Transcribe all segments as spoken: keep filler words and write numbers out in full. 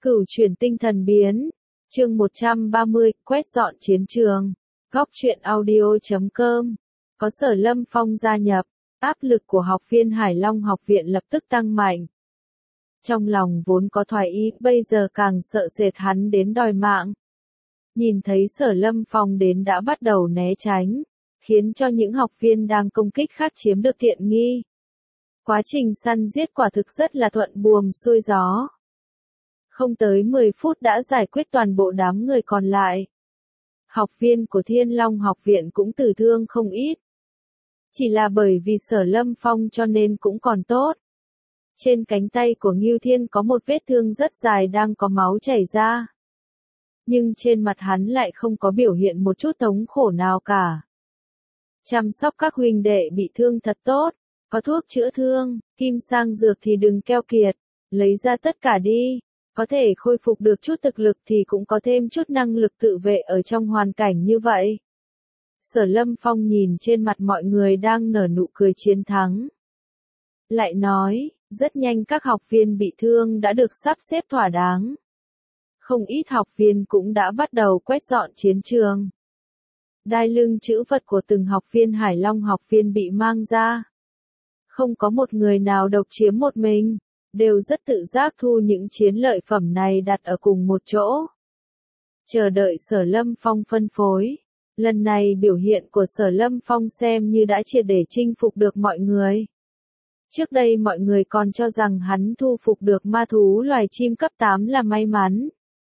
Cửu chuyển tinh thần biến. Chương một trăm ba mươi, quét dọn chiến trường. Góc truyện audio chấm com. Có Sở Lâm Phong gia nhập, áp lực của học viên Hải Long học viện lập tức tăng mạnh. Trong lòng vốn có thoái ý, bây giờ càng sợ sệt hắn đến đòi mạng. Nhìn thấy Sở Lâm Phong đến đã bắt đầu né tránh, khiến cho những học viên đang công kích khác chiếm được tiện nghi. Quá trình săn giết quả thực rất là thuận buồm xuôi gió. Không tới mười phút đã giải quyết toàn bộ đám người còn lại. Học viên của Thiên Long học viện cũng tử thương không ít. Chỉ là bởi vì Sở Lâm Phong cho nên cũng còn tốt. Trên cánh tay của Ngưu Thiên có một vết thương rất dài đang có máu chảy ra. Nhưng trên mặt hắn lại không có biểu hiện một chút thống khổ nào cả. Chăm sóc các huynh đệ bị thương thật tốt, có thuốc chữa thương, kim sang dược thì đừng keo kiệt, lấy ra tất cả đi. Có thể khôi phục được chút thực lực thì cũng có thêm chút năng lực tự vệ ở trong hoàn cảnh như vậy. Sở Lâm Phong nhìn trên mặt mọi người đang nở nụ cười chiến thắng. Lại nói, rất nhanh các học viên bị thương đã được sắp xếp thỏa đáng. Không ít học viên cũng đã bắt đầu quét dọn chiến trường. Đai lưng chữ vật của từng học viên Hải Long học viên bị mang ra. Không có một người nào độc chiếm một mình. Đều rất tự giác thu những chiến lợi phẩm này đặt ở cùng một chỗ. Chờ đợi Sở Lâm Phong phân phối. Lần này biểu hiện của Sở Lâm Phong xem như đã triệt để chinh phục được mọi người. Trước đây mọi người còn cho rằng hắn thu phục được ma thú loài chim cấp tám là may mắn.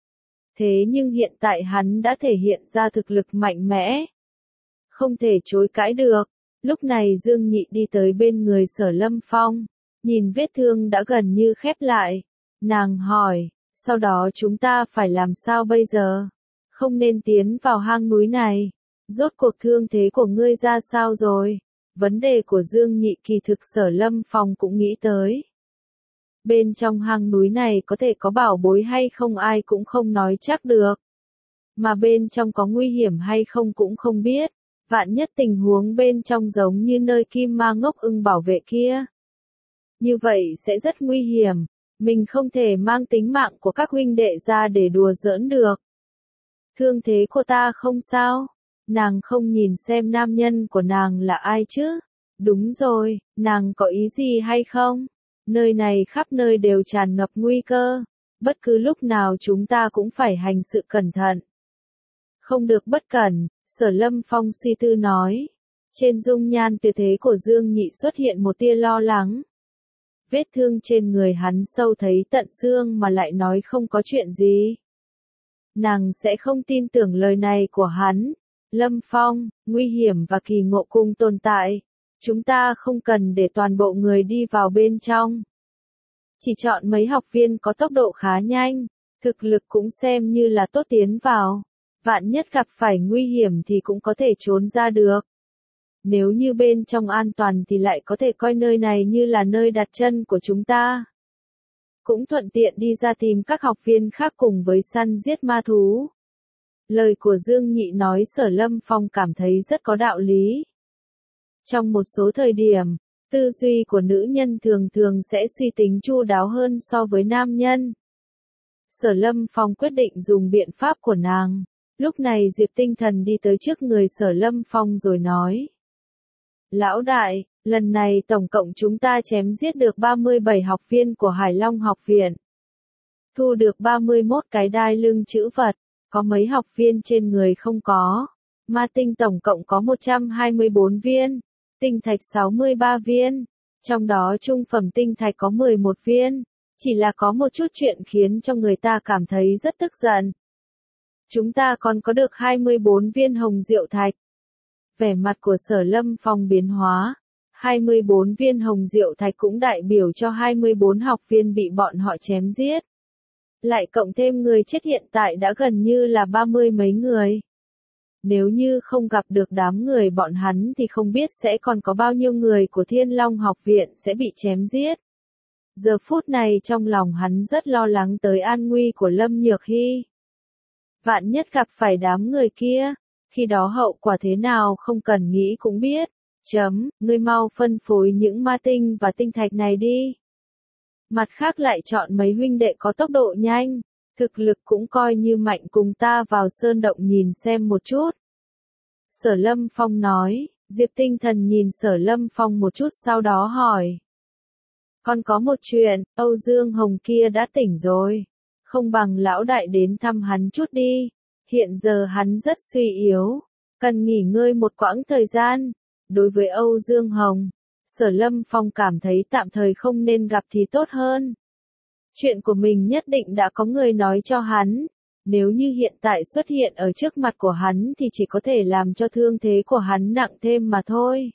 Thế nhưng hiện tại hắn đã thể hiện ra thực lực mạnh mẽ. Không thể chối cãi được. Lúc này Dương Nhị đi tới bên người Sở Lâm Phong. Nhìn vết thương đã gần như khép lại. Nàng hỏi, sau đó chúng ta phải làm sao bây giờ? Không nên tiến vào hang núi này. Rốt cuộc thương thế của ngươi ra sao rồi? Vấn đề của Dương Nhị kỳ thực Sở Lâm Phong cũng nghĩ tới. Bên trong hang núi này có thể có bảo bối hay không ai cũng không nói chắc được. Mà bên trong có nguy hiểm hay không cũng không biết. Vạn nhất tình huống bên trong giống như nơi Kim Ma Ngốc Ưng bảo vệ kia. Như vậy sẽ rất nguy hiểm, mình không thể mang tính mạng của các huynh đệ ra để đùa giỡn được. Thương thế của ta không sao, nàng không nhìn xem nam nhân của nàng là ai chứ? Đúng rồi, nàng có ý gì hay không? Nơi này khắp nơi đều tràn ngập nguy cơ, bất cứ lúc nào chúng ta cũng phải hành sự cẩn thận. Không được bất cẩn, Sở Lâm Phong suy tư nói. Trên dung nhan tuyệt thế của Dương Nhị xuất hiện một tia lo lắng. Vết thương trên người hắn sâu thấy tận xương mà lại nói không có chuyện gì. Nàng sẽ không tin tưởng lời này của hắn. Lâm Phong, nguy hiểm và kỳ ngộ cùng tồn tại. Chúng ta không cần để toàn bộ người đi vào bên trong. Chỉ chọn mấy học viên có tốc độ khá nhanh, thực lực cũng xem như là tốt tiến vào. Vạn nhất gặp phải nguy hiểm thì cũng có thể trốn ra được. Nếu như bên trong an toàn thì lại có thể coi nơi này như là nơi đặt chân của chúng ta. Cũng thuận tiện đi ra tìm các học viên khác cùng với săn giết ma thú. Lời của Dương Nhị nói Sở Lâm Phong cảm thấy rất có đạo lý. Trong một số thời điểm, tư duy của nữ nhân thường thường sẽ suy tính chu đáo hơn so với nam nhân. Sở Lâm Phong quyết định dùng biện pháp của nàng. Lúc này Diệp Tinh Thần đi tới trước người Sở Lâm Phong rồi nói. Lão đại, lần này tổng cộng chúng ta chém giết được ba mươi bảy học viên của Hải Long học viện. Thu được ba mươi mốt cái đai lưng chữ vật, có mấy học viên trên người không có. Ma tinh tổng cộng có một trăm hai mươi bốn viên, tinh thạch sáu mươi ba viên, trong đó trung phẩm tinh thạch có mười một viên. Chỉ là có một chút chuyện khiến cho người ta cảm thấy rất tức giận. Chúng ta còn có được hai mươi bốn viên hồng diệu thạch. Vẻ mặt của Sở Lâm Phong biến hóa. hai mươi bốn viên hồng diệu thạch cũng đại biểu cho hai mươi bốn học viên bị bọn họ chém giết. Lại cộng thêm người chết hiện tại đã gần như là ba mươi mấy người. Nếu như không gặp được đám người bọn hắn thì không biết sẽ còn có bao nhiêu người của Thiên Long học viện sẽ bị chém giết. Giờ phút này trong lòng hắn rất lo lắng tới an nguy của Lâm Nhược Hy. Vạn nhất gặp phải đám người kia. Khi đó hậu quả thế nào không cần nghĩ cũng biết. Chấm, ngươi mau phân phối những ma tinh và tinh thạch này đi. Mặt khác lại chọn mấy huynh đệ có tốc độ nhanh, Thực lực cũng coi như mạnh, cùng ta vào sơn động nhìn xem một chút. Sở Lâm Phong nói. Diệp Tinh Thần nhìn Sở Lâm Phong một chút sau đó hỏi. Còn có một chuyện, Âu Dương Hồng kia đã tỉnh rồi. Không bằng lão đại đến thăm hắn chút đi. Hiện giờ hắn rất suy yếu. Cần nghỉ ngơi một quãng thời gian. Đối với Âu Dương Hồng, Sở Lâm Phong cảm thấy tạm thời không nên gặp thì tốt hơn. Chuyện của mình nhất định đã có người nói cho hắn. Nếu như hiện tại xuất hiện ở trước mặt của hắn thì chỉ có thể làm cho thương thế của hắn nặng thêm mà thôi.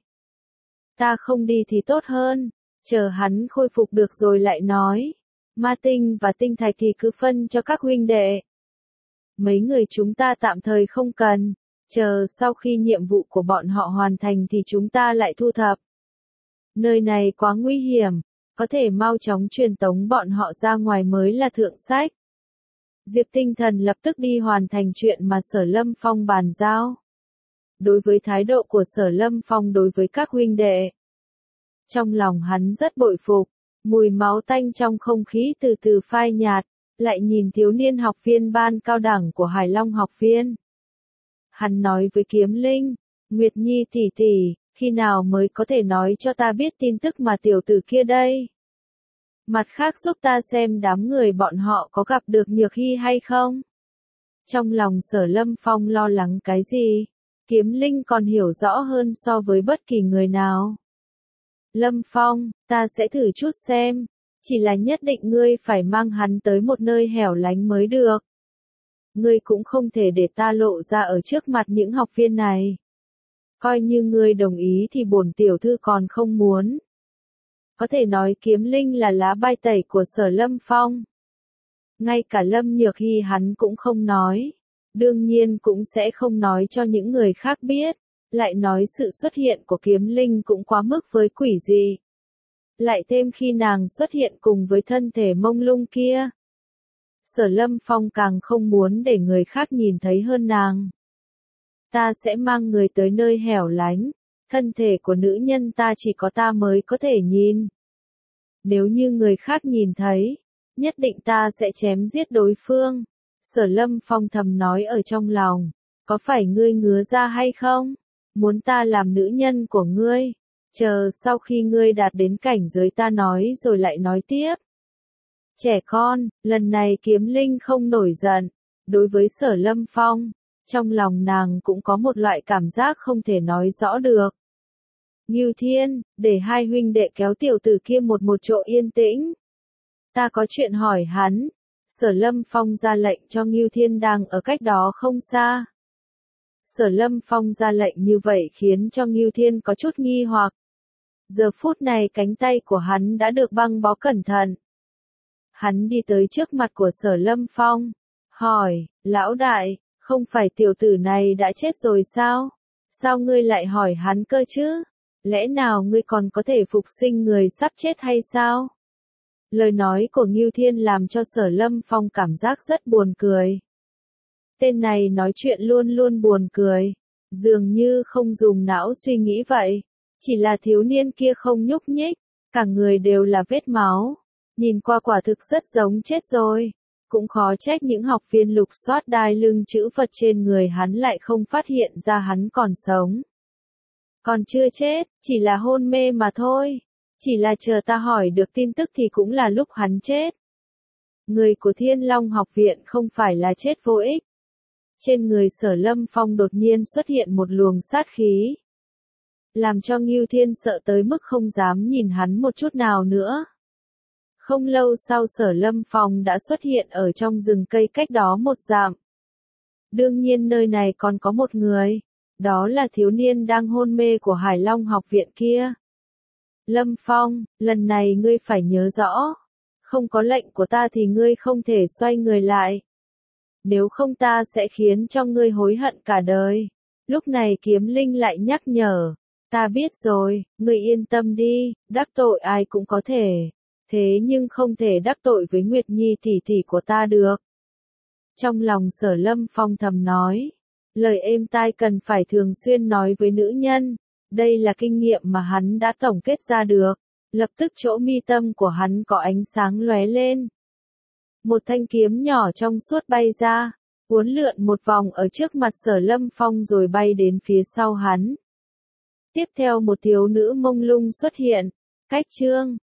Ta không đi thì tốt hơn, chờ hắn khôi phục được rồi lại nói. Ma tinh và tinh thạch thì cứ phân cho các huynh đệ. Mấy người chúng ta tạm thời không cần, chờ sau khi nhiệm vụ của bọn họ hoàn thành thì chúng ta lại thu thập. Nơi này quá nguy hiểm, có thể mau chóng truyền tống bọn họ ra ngoài mới là thượng sách. Diệp Tinh Thần lập tức đi hoàn thành chuyện mà Sở Lâm Phong bàn giao. Đối với thái độ của Sở Lâm Phong đối với các huynh đệ, trong lòng hắn rất bội phục, mùi máu tanh trong không khí từ từ phai nhạt, lại nhìn thiếu niên học viên ban cao đẳng của Hải Long học viên. Hắn nói với Kiếm Linh, Nguyệt Nhi tỷ tỷ, khi nào mới có thể nói cho ta biết tin tức mà tiểu tử kia đây? Mặt khác giúp ta xem đám người bọn họ có gặp được Nhược Hy hay không? Trong lòng Sở Lâm Phong lo lắng cái gì? Kiếm Linh còn hiểu rõ hơn so với bất kỳ người nào. Lâm Phong, ta sẽ thử chút xem, chỉ là nhất định ngươi phải mang hắn tới một nơi hẻo lánh mới được. Ngươi cũng không thể để ta lộ ra ở trước mặt những học viên này. Coi như ngươi đồng ý thì bổn tiểu thư còn không muốn. Có thể nói Kiếm Linh là lá bài tẩy của Sở Lâm Phong. Ngay cả Lâm Nhược Hy hắn cũng không nói. Đương nhiên cũng sẽ không nói cho những người khác biết. Lại nói sự xuất hiện của Kiếm Linh cũng quá mức với quỷ dị. Lại thêm khi nàng xuất hiện cùng với thân thể mông lung kia. Sở Lâm Phong càng không muốn để người khác nhìn thấy hơn nàng. Ta sẽ mang người tới nơi hẻo lánh. Thân thể của nữ nhân ta chỉ có ta mới có thể nhìn. Nếu như người khác nhìn thấy, nhất định ta sẽ chém giết đối phương. Sở Lâm Phong thầm nói ở trong lòng, có phải ngươi ngứa ra hay không? Muốn ta làm nữ nhân của ngươi? Chờ sau khi ngươi đạt đến cảnh giới ta nói rồi lại nói tiếp. Trẻ con, lần này Kiếm Linh không nổi giận. Đối với Sở Lâm Phong, trong lòng nàng cũng có một loại cảm giác không thể nói rõ được. Ngưu Thiên, để hai huynh đệ kéo tiểu tử kia một một chỗ yên tĩnh. Ta có chuyện hỏi hắn. Sở Lâm Phong ra lệnh cho Ngưu Thiên đang ở cách đó không xa. Sở Lâm Phong ra lệnh như vậy khiến cho Ngưu Thiên có chút nghi hoặc. Giờ phút này cánh tay của hắn đã được băng bó cẩn thận. Hắn đi tới trước mặt của Sở Lâm Phong. Hỏi, lão đại, không phải tiểu tử này đã chết rồi sao? Sao ngươi lại hỏi hắn cơ chứ? Lẽ nào ngươi còn có thể phục sinh người sắp chết hay sao? Lời nói của Ngưu Thiên làm cho Sở Lâm Phong cảm giác rất buồn cười. Tên này nói chuyện luôn luôn buồn cười. Dường như không dùng não suy nghĩ vậy. Chỉ là thiếu niên kia không nhúc nhích. Cả người đều là vết máu. Nhìn qua quả thực rất giống chết rồi. Cũng khó trách những học viên lục soát đai lưng chữ vật trên người hắn lại không phát hiện ra hắn còn sống. Còn chưa chết, chỉ là hôn mê mà thôi. Chỉ là chờ ta hỏi được tin tức thì cũng là lúc hắn chết. Người của Thiên Long học viện không phải là chết vô ích. Trên người Sở Lâm Phong đột nhiên xuất hiện một luồng sát khí. Làm cho Ngưu Thiên sợ tới mức không dám nhìn hắn một chút nào nữa. Không lâu sau Sở Lâm Phong đã xuất hiện ở trong rừng cây cách đó một dặm. Đương nhiên nơi này còn có một người. Đó là thiếu niên đang hôn mê của Hải Long học viện kia. Lâm Phong, lần này ngươi phải nhớ rõ. Không có lệnh của ta thì ngươi không thể xoay người lại. Nếu không ta sẽ khiến cho ngươi hối hận cả đời. Lúc này Kiếm Linh lại nhắc nhở. Ta biết rồi, ngươi yên tâm đi, đắc tội ai cũng có thể. Thế nhưng không thể đắc tội với Nguyệt Nhi tỷ tỷ của ta được. Trong lòng Sở Lâm Phong thầm nói. Lời êm tai cần phải thường xuyên nói với nữ nhân. Đây là kinh nghiệm mà hắn đã tổng kết ra được. Lập tức chỗ mi tâm của hắn có ánh sáng lóe lên. Một thanh kiếm nhỏ trong suốt bay ra, uốn lượn một vòng ở trước mặt Sở Lâm Phong rồi bay đến phía sau hắn. Tiếp theo một thiếu nữ mông lung xuất hiện, cách chương